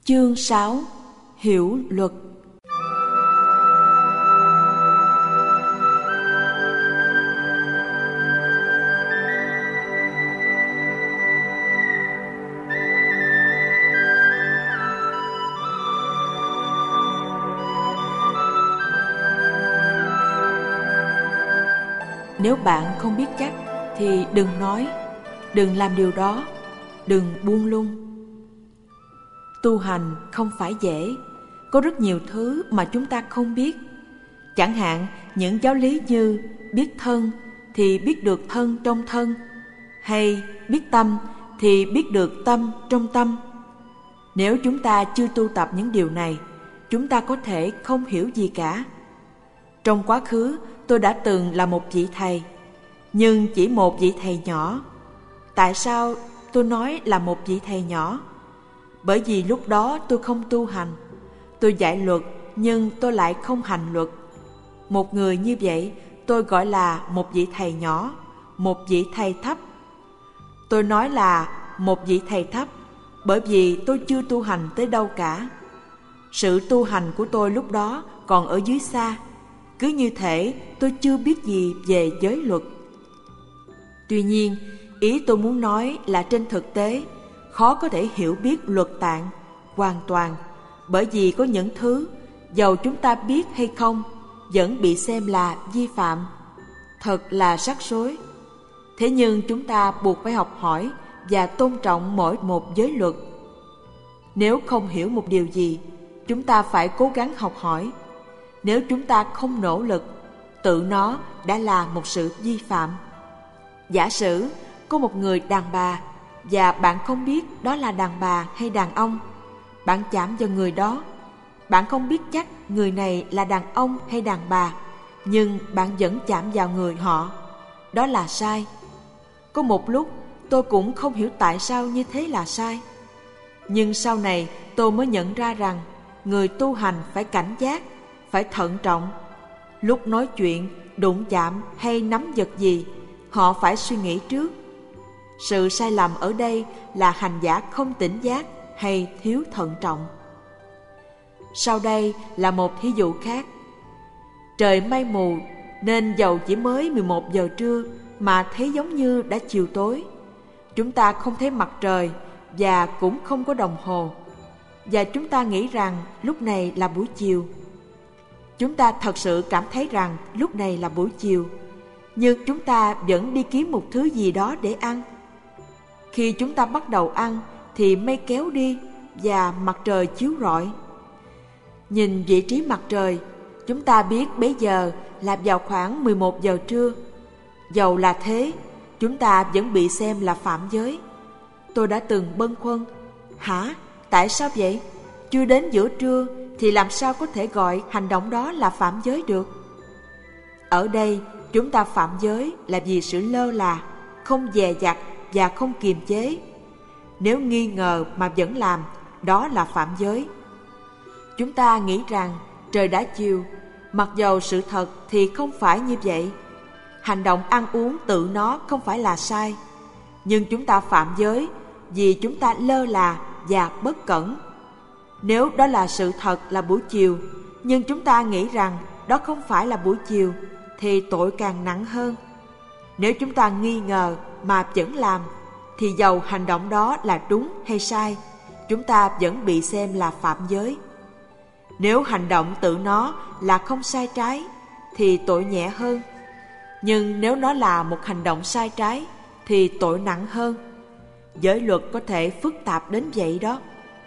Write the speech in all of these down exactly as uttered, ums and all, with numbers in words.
Chương sáu. Hiểu luật. Nếu bạn không biết chắc thì đừng nói, đừng làm điều đó, đừng buông lung. Tu hành không phải dễ, có rất nhiều thứ mà chúng ta không biết. Chẳng hạn những giáo lý như biết thân thì biết được thân trong thân, hay biết tâm thì biết được tâm trong tâm. Nếu chúng ta chưa tu tập những điều này, chúng ta có thể không hiểu gì cả. Trong quá khứ, tôi đã từng là một vị thầy, nhưng chỉ một vị thầy nhỏ. Tại sao tôi nói là một vị thầy nhỏ? Bởi vì lúc đó tôi không tu hành. Tôi dạy luật, nhưng tôi lại không hành luật. Một người như vậy, tôi gọi là một vị thầy nhỏ, một vị thầy thấp. Tôi nói là một vị thầy thấp, bởi vì tôi chưa tu hành tới đâu cả. Sự tu hành của tôi lúc đó còn ở dưới xa. Cứ như thể tôi chưa biết gì về giới luật. Tuy nhiên, ý tôi muốn nói là trên thực tế, khó có thể hiểu biết luật tạng hoàn toàn, bởi vì có những thứ, dầu chúng ta biết hay không, vẫn bị xem là vi phạm. Thật là rắc rối. Thế nhưng chúng ta buộc phải học hỏi và tôn trọng mỗi một giới luật. Nếu không hiểu một điều gì, chúng ta phải cố gắng học hỏi. Nếu chúng ta không nỗ lực, tự nó đã là một sự vi phạm. Giả sử có một người đàn bà và bạn không biết đó là đàn bà hay đàn ông. Bạn chạm vào người đó. Bạn không biết chắc người này là đàn ông hay đàn bà, nhưng bạn vẫn chạm vào người họ. Đó là sai. Có một lúc tôi cũng không hiểu tại sao như thế là sai. Nhưng sau này tôi mới nhận ra rằng người tu hành phải cảnh giác, phải thận trọng. Lúc nói chuyện, đụng chạm hay nắm vật gì, họ phải suy nghĩ trước. Sự sai lầm ở đây là hành giả không tỉnh giác hay thiếu thận trọng. Sau đây là một thí dụ khác. Trời mây mù nên dầu chỉ mới mười một giờ trưa mà thấy giống như đã chiều tối. Chúng ta không thấy mặt trời và cũng không có đồng hồ, và chúng ta nghĩ rằng lúc này là buổi chiều. Chúng ta thật sự cảm thấy rằng lúc này là buổi chiều, nhưng chúng ta vẫn đi kiếm một thứ gì đó để ăn. Khi chúng ta bắt đầu ăn thì mây kéo đi và mặt trời chiếu rọi. Nhìn vị trí mặt trời, chúng ta biết bấy giờ là vào khoảng mười một giờ trưa. Dầu là thế, chúng ta vẫn bị xem là phạm giới. Tôi đã từng bâng khuâng. Hả? Tại sao vậy? Chưa đến giữa trưa thì làm sao có thể gọi hành động đó là phạm giới được? Ở đây, chúng ta phạm giới là vì sự lơ là, không dè dặt và không kiềm chế. Nếu nghi ngờ mà vẫn làm, đó là phạm giới. Chúng ta nghĩ rằng trời đã chiều, mặc dầu sự thật thì không phải như vậy. Hành động ăn uống tự nó không phải là sai, nhưng chúng ta phạm giới vì chúng ta lơ là và bất cẩn. Nếu đó là sự thật là buổi chiều, nhưng chúng ta nghĩ rằng đó không phải là buổi chiều, thì tội càng nặng hơn. Nếu chúng ta nghi ngờ mà vẫn làm, thì dầu hành động đó là đúng hay sai, chúng ta vẫn bị xem là phạm giới. Nếu hành động tự nó là không sai trái, thì tội nhẹ hơn. Nhưng nếu nó là một hành động sai trái, thì tội nặng hơn. Giới luật có thể phức tạp đến vậy đó.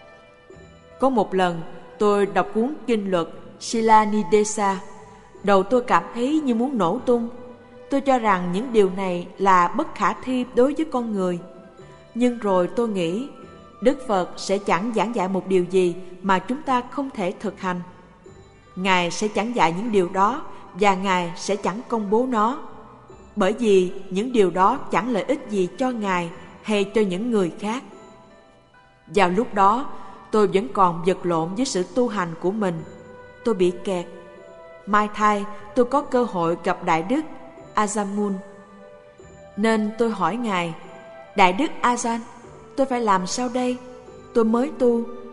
Có một lần, tôi đọc cuốn kinh luật Sila Nidesa. Đầu tôi cảm thấy như muốn nổ tung. Tôi cho rằng những điều này là bất khả thi đối với con người. Nhưng rồi tôi nghĩ, Đức Phật sẽ chẳng giảng dạy một điều gì mà chúng ta không thể thực hành. Ngài sẽ chẳng dạy những điều đó và Ngài sẽ chẳng công bố nó. Bởi vì những điều đó chẳng lợi ích gì cho Ngài hay cho những người khác. Vào lúc đó, tôi vẫn còn vật lộn với sự tu hành của mình. Tôi bị kẹt. Mai thai tôi có cơ hội gặp Đại Đức Ajamun. Nên tôi hỏi Ngài, Đại Đức Ajahn, tôi phải làm sao đây? Tôi mới tu,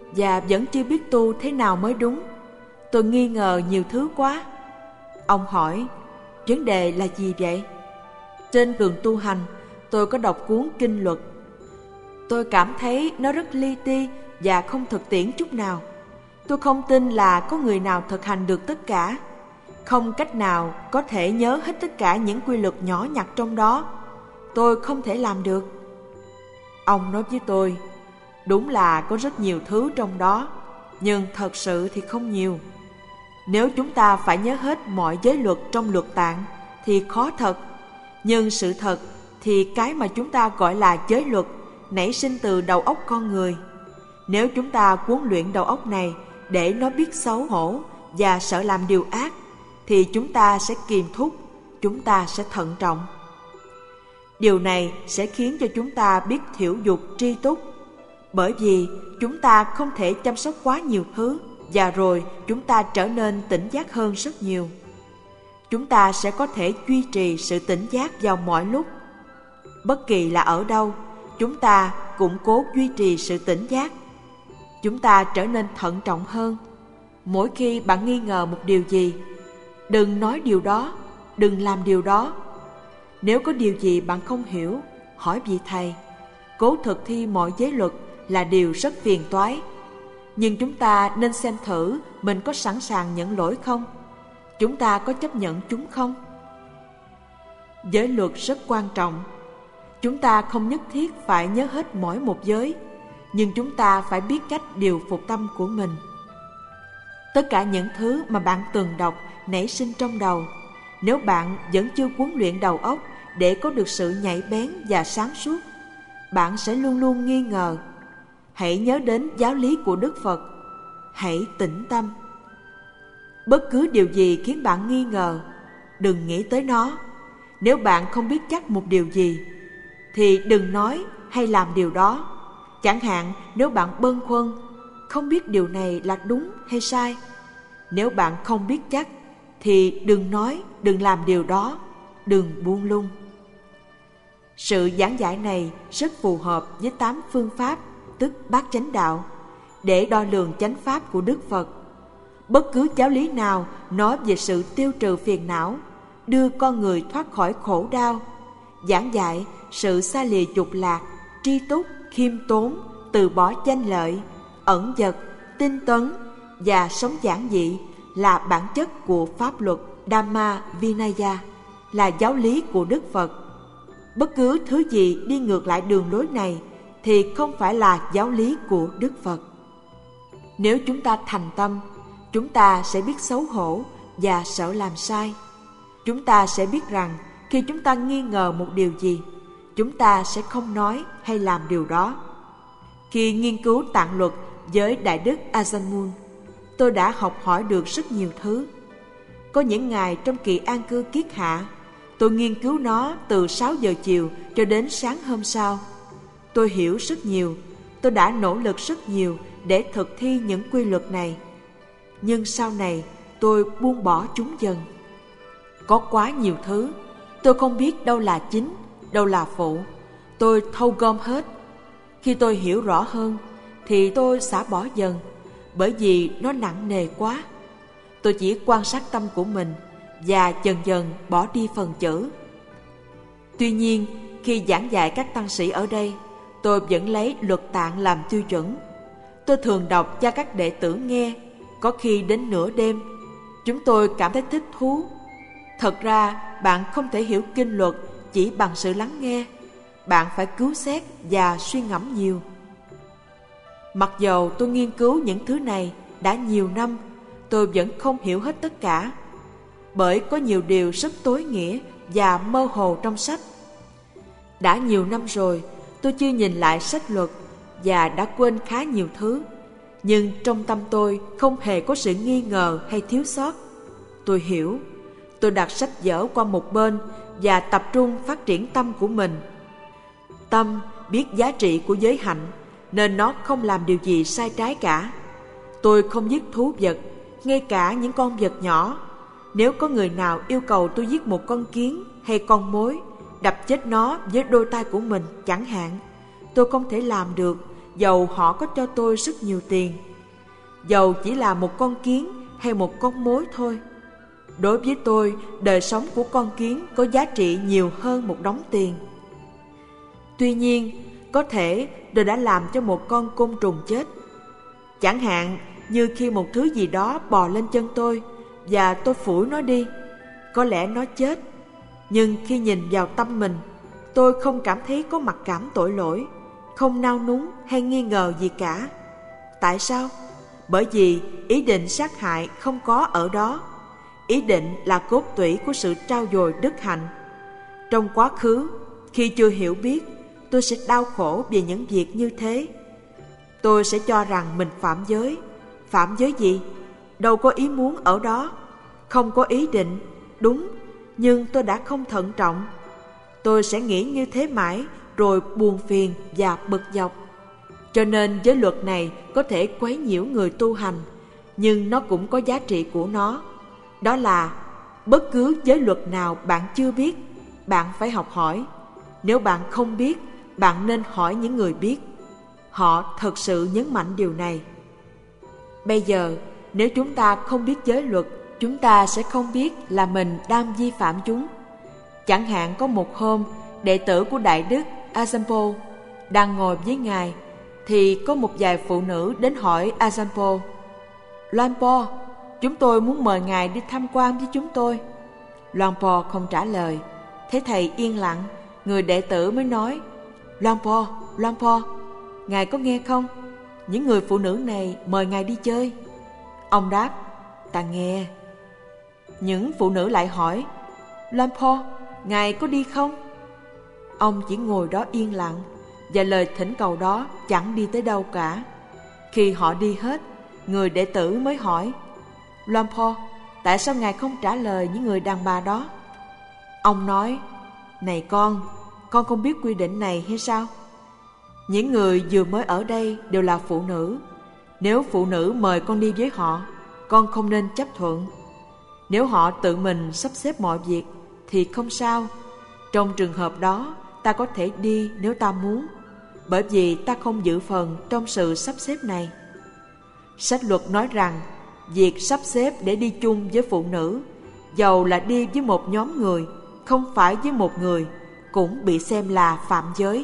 và vẫn chưa biết tu thế nào mới đúng. Tôi nghi ngờ nhiều thứ quá. Ông hỏi, vấn đề là gì vậy? Trên đường tu hành, tôi có đọc cuốn Kinh Luật. Tôi cảm thấy nó rất li ti và không thực tiễn chút nào. Tôi không tin là có người nào thực hành được tất cả. Không cách nào có thể nhớ hết tất cả những quy luật nhỏ nhặt trong đó. Tôi không thể làm được. Ông nói với tôi, đúng là có rất nhiều thứ trong đó, nhưng thật sự thì không nhiều. Nếu chúng ta phải nhớ hết mọi giới luật trong luật tạng thì khó thật. Nhưng sự thật thì cái mà chúng ta gọi là giới luật nảy sinh từ đầu óc con người. Nếu chúng ta huấn luyện đầu óc này để nó biết xấu hổ và sợ làm điều ác, thì chúng ta sẽ kiềm thúc, chúng ta sẽ thận trọng. Điều này sẽ khiến cho chúng ta biết thiểu dục tri túc, bởi vì chúng ta không thể chăm sóc quá nhiều thứ, và rồi chúng ta trở nên tỉnh giác hơn rất nhiều. Chúng ta sẽ có thể duy trì sự tỉnh giác vào mọi lúc. Bất kỳ là ở đâu, chúng ta cũng cố duy trì sự tỉnh giác. Chúng ta trở nên thận trọng hơn. Mỗi khi bạn nghi ngờ một điều gì, đừng nói điều đó, đừng làm điều đó. Nếu có điều gì bạn không hiểu, hỏi vị thầy. Cố thực thi mọi giới luật là điều rất phiền toái. Nhưng chúng ta nên xem thử mình có sẵn sàng nhận lỗi không? Chúng ta có chấp nhận chúng không? Giới luật rất quan trọng. Chúng ta không nhất thiết phải nhớ hết mỗi một giới, nhưng chúng ta phải biết cách điều phục tâm của mình. Tất cả những thứ mà bạn từng đọc nảy sinh trong đầu, nếu bạn vẫn chưa huấn luyện đầu óc để có được sự nhạy bén và sáng suốt, bạn sẽ luôn luôn nghi ngờ. Hãy nhớ đến giáo lý của Đức Phật. Hãy tĩnh tâm. Bất cứ điều gì khiến bạn nghi ngờ, đừng nghĩ tới nó. Nếu bạn không biết chắc một điều gì, thì đừng nói hay làm điều đó. Chẳng hạn nếu bạn bâng khuâng, không biết điều này là đúng hay sai. Nếu bạn không biết chắc, thì đừng nói, đừng làm điều đó, đừng buông lung. Sự giảng giải này rất phù hợp với tám phương pháp, tức bát chánh đạo, để đo lường chánh pháp của Đức Phật. Bất cứ giáo lý nào nói về sự tiêu trừ phiền não, đưa con người thoát khỏi khổ đau, giảng dạy sự xa lìa dục lạc, tri túc, khiêm tốn, từ bỏ danh lợi, ẩn dật, tinh tấn và sống giản dị là bản chất của pháp luật Dhamma Vinaya, là giáo lý của Đức Phật. Bất cứ thứ gì đi ngược lại đường lối này thì không phải là giáo lý của Đức Phật. Nếu chúng ta thành tâm, chúng ta sẽ biết xấu hổ và sợ làm sai. Chúng ta sẽ biết rằng khi chúng ta nghi ngờ một điều gì, chúng ta sẽ không nói hay làm điều đó. Khi nghiên cứu tạng luật với Đại đức Ajahn Mun, tôi đã học hỏi được rất nhiều thứ. Có những ngày trong kỳ an cư kiết hạ, tôi nghiên cứu nó từ sáu giờ chiều cho đến sáng hôm sau. Tôi hiểu rất nhiều, tôi đã nỗ lực rất nhiều để thực thi những quy luật này. Nhưng sau này tôi buông bỏ chúng dần. Có quá nhiều thứ, tôi không biết đâu là chính, đâu là phụ. Tôi thâu gom hết. Khi tôi hiểu rõ hơn thì tôi xả bỏ dần, bởi vì nó nặng nề quá. Tôi chỉ quan sát tâm của mình và dần dần bỏ đi phần chữ. Tuy nhiên, khi giảng dạy các tăng sĩ ở đây, tôi vẫn lấy luật tạng làm tiêu chuẩn. Tôi thường đọc cho các đệ tử nghe, có khi đến nửa đêm. Chúng tôi cảm thấy thích thú. Thật ra, bạn không thể hiểu kinh luật chỉ bằng sự lắng nghe. Bạn phải cứu xét và suy ngẫm nhiều. Mặc dầu tôi nghiên cứu những thứ này đã nhiều năm, tôi vẫn không hiểu hết tất cả, bởi có nhiều điều rất tối nghĩa và mơ hồ trong sách. Đã nhiều năm rồi, tôi chưa nhìn lại sách luật và đã quên khá nhiều thứ. Nhưng trong tâm tôi không hề có sự nghi ngờ hay thiếu sót. Tôi hiểu. Tôi đặt sách vở qua một bên và tập trung phát triển tâm của mình. Tâm biết giá trị của giới hạnh, nên nó không làm điều gì sai trái cả. Tôi không giết thú vật, ngay cả những con vật nhỏ. Nếu có người nào yêu cầu tôi giết một con kiến hay con mối, đập chết nó với đôi tay của mình chẳng hạn, tôi không thể làm được, dầu họ có cho tôi rất nhiều tiền, dầu chỉ là một con kiến hay một con mối thôi. Đối với tôi, đời sống của con kiến có giá trị nhiều hơn một đống tiền. Tuy nhiên, có thể tôi đã làm cho một con côn trùng chết. Chẳng hạn như khi một thứ gì đó bò lên chân tôi và tôi phủi nó đi, có lẽ nó chết. Nhưng khi nhìn vào tâm mình, tôi không cảm thấy có mặc cảm tội lỗi, không nao núng hay nghi ngờ gì cả. Tại sao? Bởi vì ý định sát hại không có ở đó. Ý định là cốt tủy của sự trau dồi đức hạnh. Trong quá khứ, khi chưa hiểu biết, tôi sẽ đau khổ vì những việc như thế. Tôi sẽ cho rằng mình phạm giới. Phạm giới gì? Đâu có ý muốn ở đó. Không có ý định, đúng, nhưng tôi đã không thận trọng. Tôi sẽ nghĩ như thế mãi, rồi buồn phiền và bực dọc. Cho nên giới luật này có thể quấy nhiễu người tu hành, nhưng nó cũng có giá trị của nó. Đó là bất cứ giới luật nào bạn chưa biết, bạn phải học hỏi. Nếu bạn không biết, bạn nên hỏi những người biết. Họ thật sự nhấn mạnh điều này. Bây giờ, nếu chúng ta không biết giới luật, chúng ta sẽ không biết là mình đang vi phạm chúng. Chẳng hạn có một hôm, đệ tử của Đại Đức Ajampo đang ngồi với Ngài, thì có một vài phụ nữ đến hỏi Ajampo: Luangpo, chúng tôi muốn mời Ngài đi tham quan với chúng tôi. Luangpo không trả lời. Thế thầy yên lặng, người đệ tử mới nói: Luangpo, Luangpo, Ngài có nghe không? Những người phụ nữ này mời Ngài đi chơi. Ông đáp: Ta nghe. Những phụ nữ lại hỏi: Luangpo, Ngài có đi không? Ông chỉ ngồi đó yên lặng, và lời thỉnh cầu đó chẳng đi tới đâu cả. Khi họ đi hết, người đệ tử mới hỏi: Luangpo, tại sao Ngài không trả lời những người đàn bà đó? Ông nói: Này con, con không biết quy định này hay sao? Những người vừa mới ở đây đều là phụ nữ. Nếu phụ nữ mời con đi với họ, con không nên chấp thuận. Nếu họ tự mình sắp xếp mọi việc thì không sao. Trong trường hợp đó, ta có thể đi nếu ta muốn, bởi vì ta không giữ phần trong sự sắp xếp này. Sách luật nói rằng việc sắp xếp để đi chung với phụ nữ, dầu là đi với một nhóm người, không phải với một người, cũng bị xem là phạm giới.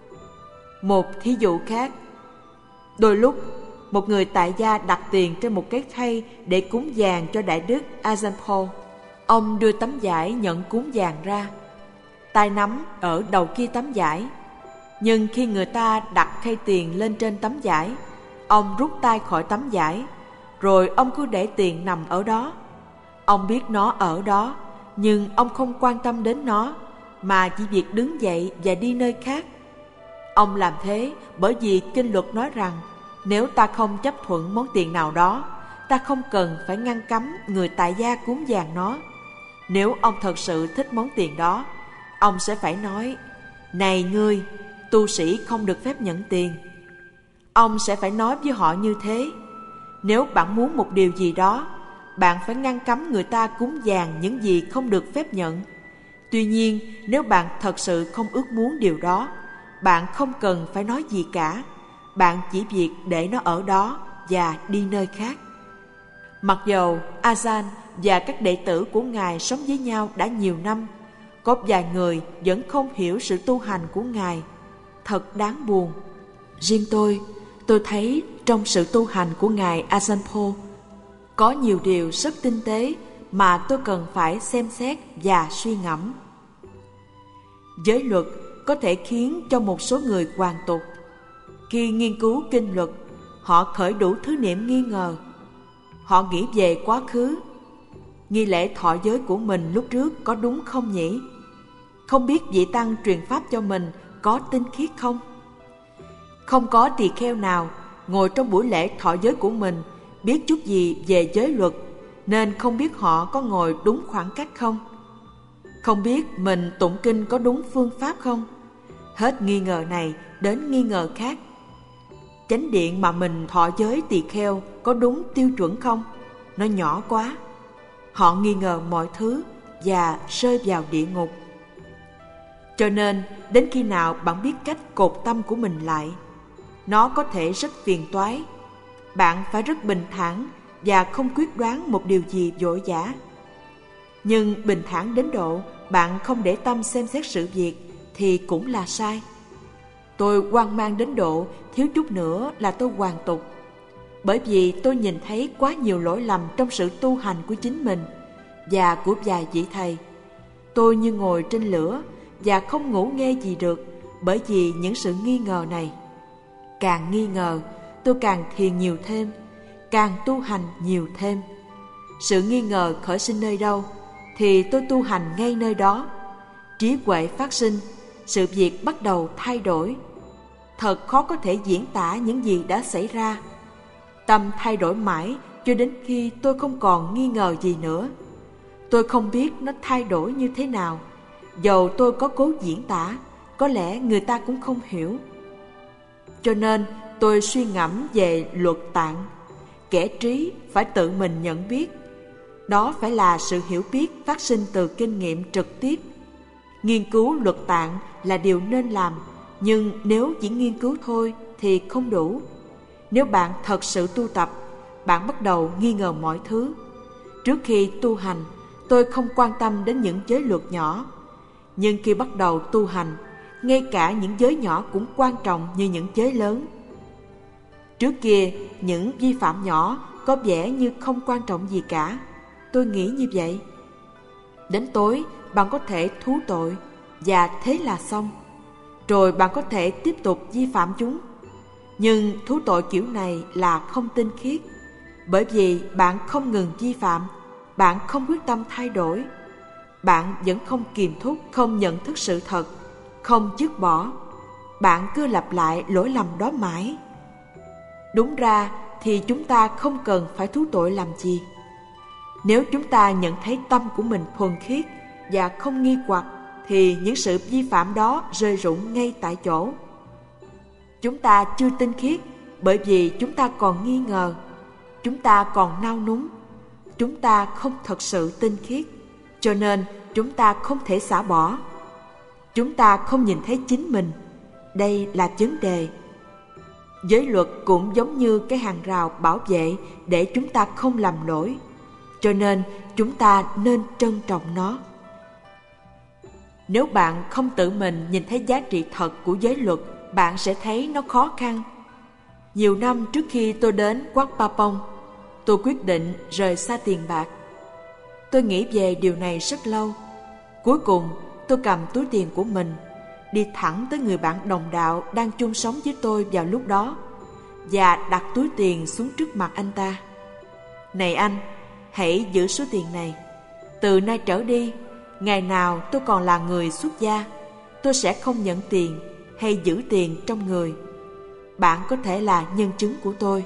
Một thí dụ khác, đôi lúc một người tại gia đặt tiền trên một cái khay để cúng dường cho Đại Đức Ajampo. Ông đưa tấm vải nhận cúng dường ra, tay nắm ở đầu kia tấm vải. Nhưng khi người ta đặt khay tiền lên trên tấm vải, ông rút tay khỏi tấm vải, rồi ông cứ để tiền nằm ở đó. Ông biết nó ở đó, nhưng ông không quan tâm đến nó, mà chỉ việc đứng dậy và đi nơi khác. Ông làm thế bởi vì kinh luật nói rằng nếu ta không chấp thuận món tiền nào đó, ta không cần phải ngăn cấm người tại gia cúng dường nó. Nếu ông thật sự thích món tiền đó, ông sẽ phải nói: Này ngươi, tu sĩ không được phép nhận tiền. Ông sẽ phải nói với họ như thế. Nếu bạn muốn một điều gì đó, bạn phải ngăn cấm người ta cúng dường những gì không được phép nhận. Tuy nhiên, nếu bạn thật sự không ước muốn điều đó, bạn không cần phải nói gì cả. Bạn chỉ việc để nó ở đó và đi nơi khác. Mặc dầu Ajahn và các đệ tử của Ngài sống với nhau đã nhiều năm, có vài người vẫn không hiểu sự tu hành của Ngài. Thật đáng buồn. Riêng tôi, tôi thấy trong sự tu hành của Ngài Ajahn có nhiều điều rất tinh tế mà tôi cần phải xem xét và suy ngẫm. Giới luật có thể khiến cho một số người hoàn tục. Khi nghiên cứu kinh luật, họ khởi đủ thứ niệm nghi ngờ. Họ nghĩ về quá khứ. Nghi lễ thọ giới của mình lúc trước có đúng không nhỉ? Không biết vị tăng truyền pháp cho mình có tinh khiết không? Không có tỳ kheo nào ngồi trong buổi lễ thọ giới của mình biết chút gì về giới luật, nên không biết họ có ngồi đúng khoảng cách không? Không biết mình tụng kinh có đúng phương pháp không? Hết nghi ngờ này đến nghi ngờ khác. Chánh điện mà mình thọ giới tỳ kheo có đúng tiêu chuẩn không? Nó nhỏ quá. Họ nghi ngờ mọi thứ và rơi vào địa ngục. Cho nên đến khi nào bạn biết cách cột tâm của mình lại, nó có thể rất phiền toái. Bạn phải rất bình thản và không quyết đoán một điều gì vội vã. Nhưng bình thản đến độ bạn không để tâm xem xét sự việc thì cũng là sai. Tôi hoang mang đến độ thiếu chút nữa là tôi hoàn tục, bởi vì tôi nhìn thấy quá nhiều lỗi lầm trong sự tu hành của chính mình và của vài vị thầy. Tôi như ngồi trên lửa và không ngủ nghe gì được bởi vì những sự nghi ngờ này. Càng nghi ngờ, tôi càng thiền nhiều thêm, càng tu hành nhiều thêm. Sự nghi ngờ khởi sinh nơi đâu thì tôi tu hành ngay nơi đó. Trí huệ phát sinh, sự việc bắt đầu thay đổi. Thật khó có thể diễn tả những gì đã xảy ra. Tâm thay đổi mãi cho đến khi tôi không còn nghi ngờ gì nữa. Tôi không biết nó thay đổi như thế nào. Dầu tôi có cố diễn tả, có lẽ người ta cũng không hiểu. Cho nên tôi suy ngẫm về luật tạng. Kẻ trí phải tự mình nhận biết. Đó phải là sự hiểu biết phát sinh từ kinh nghiệm trực tiếp. Nghiên cứu luật tạng là điều nên làm, nhưng nếu chỉ nghiên cứu thôi thì không đủ. Nếu bạn thật sự tu tập, bạn bắt đầu nghi ngờ mọi thứ. Trước khi tu hành, tôi không quan tâm đến những giới luật nhỏ. Nhưng khi bắt đầu tu hành, ngay cả những giới nhỏ cũng quan trọng như những giới lớn. Trước kia, những vi phạm nhỏ có vẻ như không quan trọng gì cả. Tôi nghĩ như vậy. Đến tối, bạn có thể thú tội, và thế là xong. Rồi bạn có thể tiếp tục vi phạm chúng. Nhưng thú tội kiểu này là không tinh khiết, bởi vì bạn không ngừng vi phạm, bạn không quyết tâm thay đổi. Bạn vẫn không kiềm thúc, không nhận thức sự thật, không dứt bỏ. Bạn cứ lặp lại lỗi lầm đó mãi. Đúng ra thì chúng ta không cần phải thú tội làm gì. Nếu chúng ta nhận thấy tâm của mình thuần khiết và không nghi hoặc, thì những sự vi phạm đó rơi rụng ngay tại chỗ. Chúng ta chưa tinh khiết bởi vì chúng ta còn nghi ngờ, chúng ta còn nao núng, chúng ta không thật sự tinh khiết, cho nên chúng ta không thể xả bỏ. Chúng ta không nhìn thấy chính mình. Đây là vấn đề. Giới luật cũng giống như cái hàng rào bảo vệ để chúng ta không làm lỗi, cho nên chúng ta nên trân trọng nó. Nếu bạn không tự mình nhìn thấy giá trị thật của giới luật, bạn sẽ thấy nó khó khăn. Nhiều năm trước khi tôi đến Wat Pa Pong, tôi quyết định rời xa tiền bạc. Tôi nghĩ về điều này rất lâu. Cuối cùng, tôi cầm túi tiền của mình, đi thẳng tới người bạn đồng đạo đang chung sống với tôi vào lúc đó, và đặt túi tiền xuống trước mặt anh ta. Này anh, hãy giữ số tiền này. Từ nay trở đi, ngày nào tôi còn là người xuất gia, tôi sẽ không nhận tiền hay giữ tiền trong người. Bạn có thể là nhân chứng của tôi.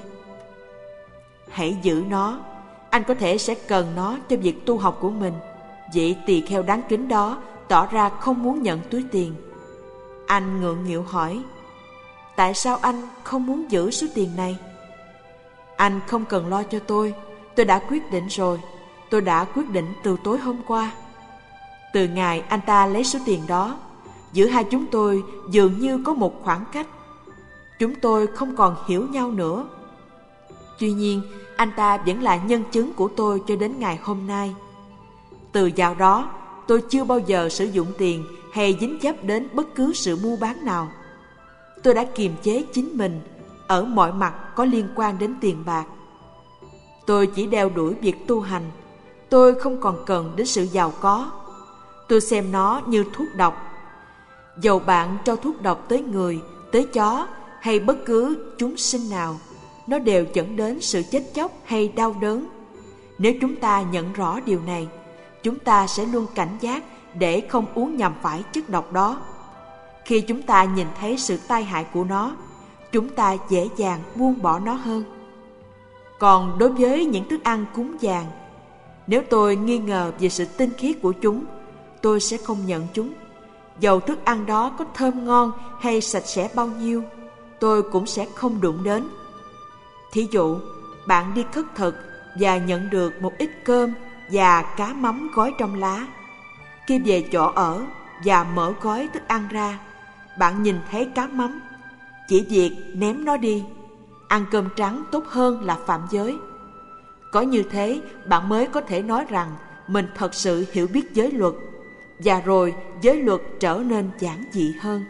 Hãy giữ nó. Anh có thể sẽ cần nó cho việc tu học của mình. Vị tỳ kheo đáng kính đó tỏ ra không muốn nhận túi tiền. Anh ngượng nghịu hỏi, tại sao anh không muốn giữ số tiền này? Anh không cần lo cho tôi. Tôi đã quyết định rồi. Tôi đã quyết định từ tối hôm qua. Từ ngày anh ta lấy số tiền đó, giữa hai chúng tôi dường như có một khoảng cách. Chúng tôi không còn hiểu nhau nữa. Tuy nhiên, anh ta vẫn là nhân chứng của tôi cho đến ngày hôm nay. Từ dạo đó, tôi chưa bao giờ sử dụng tiền hay dính dấp đến bất cứ sự mua bán nào. Tôi đã kiềm chế chính mình ở mọi mặt có liên quan đến tiền bạc. Tôi chỉ đeo đuổi việc tu hành. Tôi không còn cần đến sự giàu có. Tôi xem nó như thuốc độc. Dầu bạn cho thuốc độc tới người, tới chó hay bất cứ chúng sinh nào, nó đều dẫn đến sự chết chóc hay đau đớn. Nếu chúng ta nhận rõ điều này, chúng ta sẽ luôn cảnh giác để không uống nhầm phải chất độc đó. Khi chúng ta nhìn thấy sự tai hại của nó, chúng ta dễ dàng buông bỏ nó hơn. Còn đối với những thức ăn cúng dường, nếu tôi nghi ngờ về sự tinh khiết của chúng, tôi sẽ không nhận chúng. Dầu thức ăn đó có thơm ngon hay sạch sẽ bao nhiêu, tôi cũng sẽ không đụng đến. Thí dụ, bạn đi khất thực và nhận được một ít cơm và cá mắm gói trong lá. Khi về chỗ ở và mở gói thức ăn ra, bạn nhìn thấy cá mắm. chỉ việc ném nó đi. Ăn cơm trắng tốt hơn là phạm giới. Có như thế, bạn mới có thể nói rằng mình thật sự hiểu biết giới luật, và rồi giới luật trở nên giản dị hơn.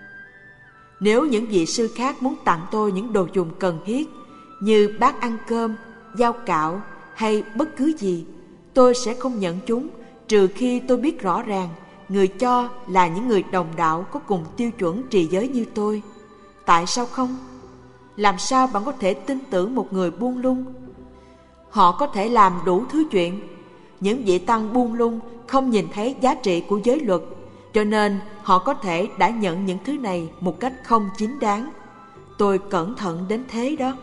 Nếu những vị sư khác muốn tặng tôi những đồ dùng cần thiết như bát ăn cơm, dao cạo hay bất cứ gì, tôi sẽ không nhận chúng, trừ khi tôi biết rõ ràng người cho là những người đồng đạo có cùng tiêu chuẩn trì giới như tôi. Tại sao không? Làm sao bạn có thể tin tưởng một người buông lung? Họ có thể làm đủ thứ chuyện. Những vị tăng buông lung không nhìn thấy giá trị của giới luật, cho nên họ có thể đã nhận những thứ này một cách không chính đáng. Tôi cẩn thận đến thế đó.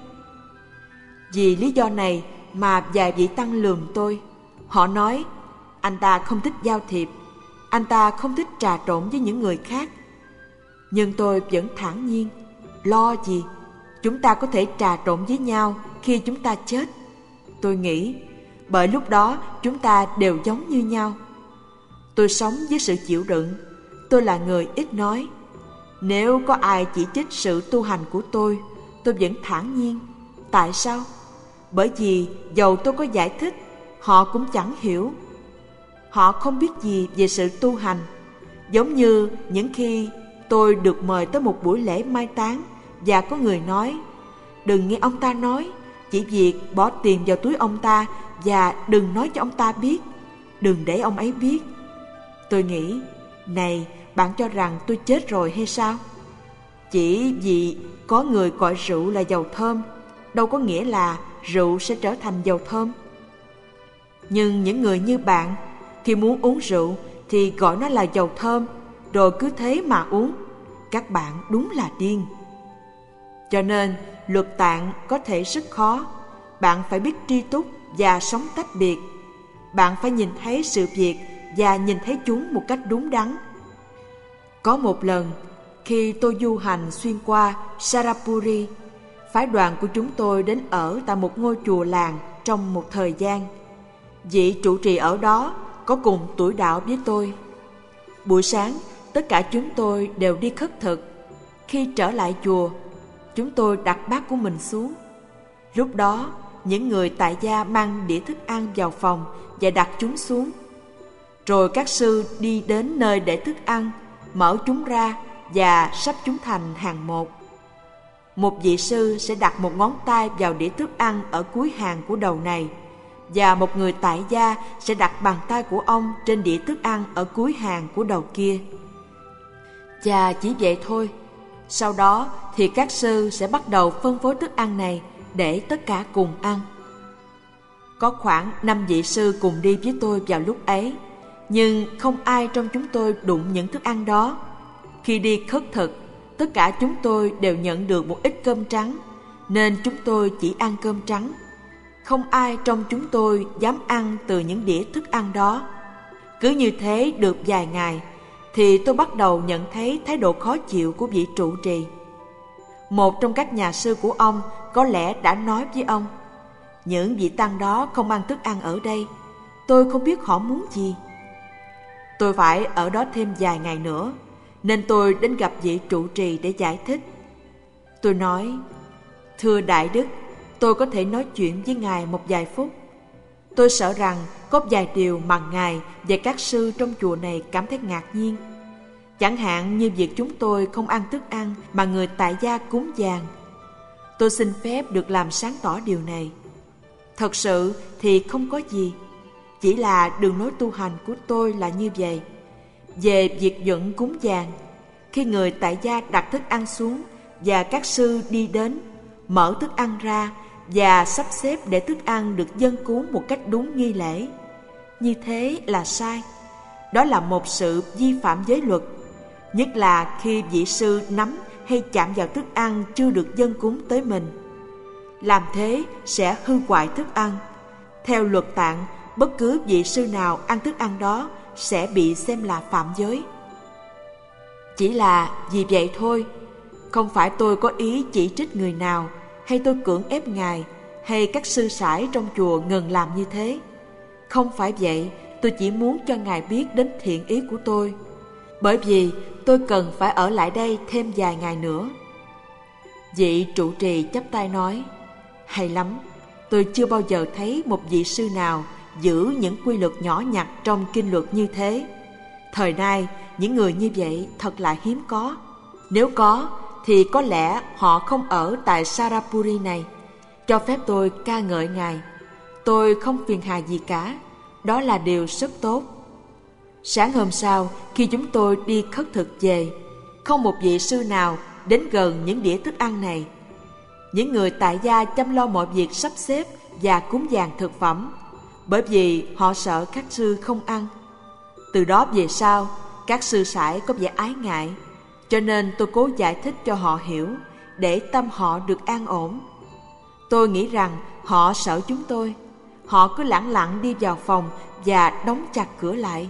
Vì lý do này mà vài vị tăng lườm tôi. Họ nói, anh ta không thích giao thiệp, anh ta không thích trà trộn với những người khác. Nhưng tôi vẫn thản nhiên, lo gì? Chúng ta có thể trà trộn với nhau khi chúng ta chết. Tôi nghĩ, bởi lúc đó chúng ta đều giống như nhau. Tôi sống với sự chịu đựng. Tôi là người ít nói. Nếu có ai chỉ trích sự tu hành của tôi, tôi vẫn thản nhiên. Tại sao? Bởi vì dầu tôi có giải thích, họ cũng chẳng hiểu. Họ không biết gì về sự tu hành. Giống như những khi tôi được mời tới một buổi lễ mai táng và có người nói, đừng nghe ông ta nói, chỉ việc bỏ tiền vào túi ông ta và đừng nói cho ông ta biết, đừng để ông ấy biết. Tôi nghĩ, này, bạn cho rằng tôi chết rồi hay sao? Chỉ vì có người gọi rượu là dầu thơm, đâu có nghĩa là rượu sẽ trở thành dầu thơm. Nhưng những người như bạn, khi muốn uống rượu thì gọi nó là dầu thơm, rồi cứ thế mà uống. Các bạn đúng là điên. Cho nên, luật tạng có thể rất khó. Bạn phải biết tri túc và sống tách biệt. Bạn phải nhìn thấy sự việc và nhìn thấy chúng một cách đúng đắn. Có một lần, khi tôi du hành xuyên qua Sarapuri, phái đoàn của chúng tôi đến ở tại một ngôi chùa làng trong một thời gian. Vị trụ trì ở đó có cùng tuổi đạo với tôi. Buổi sáng, tất cả chúng tôi đều đi khất thực. Khi trở lại chùa, chúng tôi đặt bát của mình xuống. Lúc đó, những người tại gia mang đĩa thức ăn vào phòng và đặt chúng xuống. Rồi các sư đi đến nơi để thức ăn, mở chúng ra và sắp chúng thành hàng một. Một vị sư sẽ đặt một ngón tay vào đĩa thức ăn ở cuối hàng của đầu này, và một người tại gia sẽ đặt bàn tay của ông trên đĩa thức ăn ở cuối hàng của đầu kia. Và chỉ vậy thôi. Sau đó thì các sư sẽ bắt đầu phân phối thức ăn này để tất cả cùng ăn. Có khoảng năm vị sư cùng đi với tôi vào lúc ấy, nhưng không ai trong chúng tôi đụng những thức ăn đó. Khi đi khất thực, tất cả chúng tôi đều nhận được một ít cơm trắng, nên chúng tôi chỉ ăn cơm trắng. Không ai trong chúng tôi dám ăn từ những đĩa thức ăn đó. Cứ như thế được vài ngày, thì tôi bắt đầu nhận thấy thái độ khó chịu của vị trụ trì. Một trong các nhà sư của ông có lẽ đã nói với ông, những vị tăng đó không ăn thức ăn ở đây, tôi không biết họ muốn gì. Tôi phải ở đó thêm vài ngày nữa, nên tôi đến gặp vị trụ trì để giải thích. Tôi nói, thưa Đại Đức, tôi có thể nói chuyện với Ngài một vài phút. Tôi sợ rằng có vài điều mà Ngài và các sư trong chùa này cảm thấy ngạc nhiên. Chẳng hạn như việc chúng tôi không ăn thức ăn mà người tại gia cúng dường. Tôi xin phép được làm sáng tỏ điều này. Thật sự thì không có gì, chỉ là đường lối tu hành của tôi là như vậy. Về việc dẫn cúng dường, khi người tại gia đặt thức ăn xuống và các sư đi đến, mở thức ăn ra và sắp xếp để thức ăn được dâng cúng một cách đúng nghi lễ, như thế là sai. Đó là một sự vi phạm giới luật, nhất là khi vị sư nắm hay chạm vào thức ăn chưa được dâng cúng tới mình. Làm thế sẽ hư hoại thức ăn. Theo luật tạng, bất cứ vị sư nào ăn thức ăn đó sẽ bị xem là phạm giới. Chỉ là vì vậy thôi, không phải tôi có ý chỉ trích người nào, hay tôi cưỡng ép Ngài hay các sư sãi trong chùa ngừng làm như thế. Không phải vậy, tôi chỉ muốn cho Ngài biết đến thiện ý của tôi, bởi vì tôi cần phải ở lại đây thêm vài ngày nữa. Vị trụ trì chắp tay nói: hay lắm, tôi chưa bao giờ thấy một vị sư nào giữ những quy luật nhỏ nhặt trong kinh luật như thế. Thời nay, những người như vậy thật là hiếm có. Nếu có, thì có lẽ họ không ở tại Sarapuri này. Cho phép tôi ca ngợi Ngài. Tôi không phiền hà gì cả. Đó là điều rất tốt. Sáng hôm sau, khi chúng tôi đi khất thực về, không một vị sư nào đến gần những đĩa thức ăn này. Những người tại gia chăm lo mọi việc sắp xếp và cúng dường thực phẩm, bởi vì họ sợ các sư không ăn. Từ đó về sau, các sư sãi có vẻ ái ngại, cho nên tôi cố giải thích cho họ hiểu, để tâm họ được an ổn. Tôi nghĩ rằng họ sợ chúng tôi. Họ cứ lẳng lặng đi vào phòng và đóng chặt cửa lại.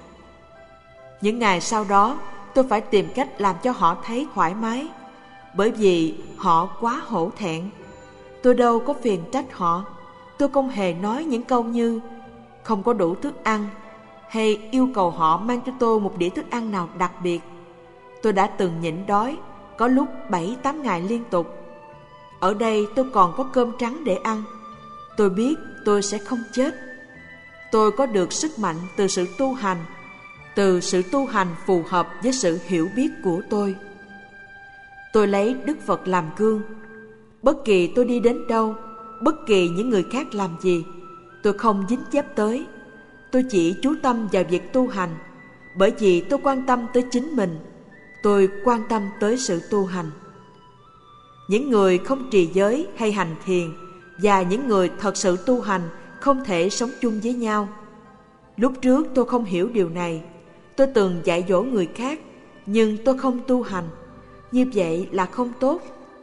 Những ngày sau đó, tôi phải tìm cách làm cho họ thấy thoải mái, bởi vì họ quá hổ thẹn. Tôi đâu có phiền trách họ. Tôi không hề nói những câu như không có đủ thức ăn, hay yêu cầu họ mang cho tôi một đĩa thức ăn nào đặc biệt. Tôi đã từng nhịn đói, có lúc bảy tám ngày liên tục. Ở đây tôi còn có cơm trắng để ăn. Tôi biết tôi sẽ không chết. Tôi có được sức mạnh từ sự tu hành, từ sự tu hành phù hợp với sự hiểu biết của tôi. Tôi lấy Đức Phật làm gương. Bất kỳ tôi đi đến đâu, bất kỳ những người khác làm gì, tôi không dính dấp tới. Tôi chỉ chú tâm vào việc tu hành, bởi vì tôi quan tâm tới chính mình. Tôi quan tâm tới sự tu hành. Những người không trì giới hay hành thiền và những người thật sự tu hành không thể sống chung với nhau. Lúc trước tôi không hiểu điều này. Tôi từng dạy dỗ người khác, nhưng tôi không tu hành. Như vậy là không tốt.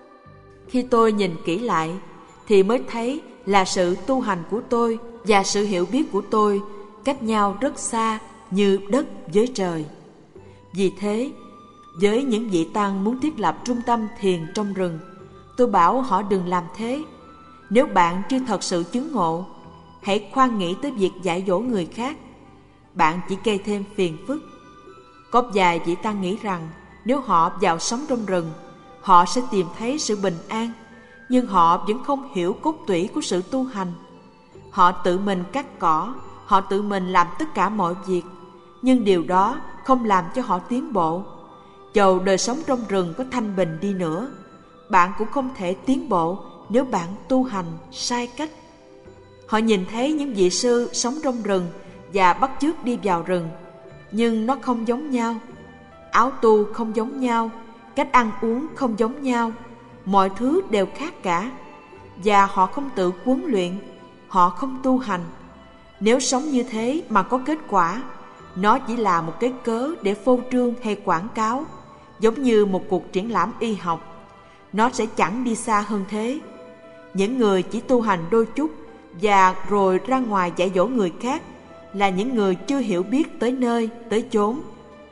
Khi tôi nhìn kỹ lại, thì mới thấy là sự tu hành của tôi và sự hiểu biết của tôi cách nhau rất xa, như đất với trời. Vì thế, với những vị tăng muốn thiết lập trung tâm thiền trong rừng, tôi bảo họ đừng làm thế. Nếu bạn chưa thật sự chứng ngộ, hãy khoan nghĩ tới việc dạy dỗ người khác. Bạn chỉ gây thêm phiền phức. Có vài vị tăng nghĩ rằng nếu họ vào sống trong rừng, họ sẽ tìm thấy sự bình an, nhưng họ vẫn không hiểu cốt tủy của sự tu hành. Họ tự mình cắt cỏ, họ tự mình làm tất cả mọi việc, nhưng điều đó không làm cho họ tiến bộ. Dầu đời sống trong rừng có thanh bình đi nữa, bạn cũng không thể tiến bộ nếu bạn tu hành sai cách. Họ nhìn thấy những vị sư sống trong rừng và bắt chước đi vào rừng, nhưng nó không giống nhau. Áo tu không giống nhau, cách ăn uống không giống nhau, mọi thứ đều khác cả. Và họ không tự huấn luyện, họ không tu hành. Nếu sống như thế mà có kết quả, nó chỉ là một cái cớ để phô trương hay quảng cáo, giống như một cuộc triển lãm y học. Nó sẽ chẳng đi xa hơn thế. Những người chỉ tu hành đôi chút và rồi ra ngoài dạy dỗ người khác là những người chưa hiểu biết tới nơi, tới chốn.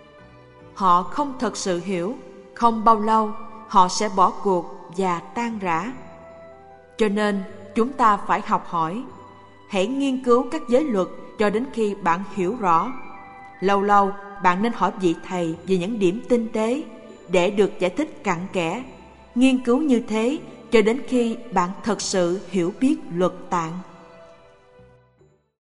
Họ không thật sự hiểu, không bao lâu họ sẽ bỏ cuộc và tan rã. Cho nên chúng ta phải học hỏi. Hãy nghiên cứu các giới luật cho đến khi bạn hiểu rõ. Lâu lâu bạn nên hỏi vị thầy về những điểm tinh tế để được giải thích cặn kẽ. Nghiên cứu như thế cho đến khi bạn thật sự hiểu biết luật tạng.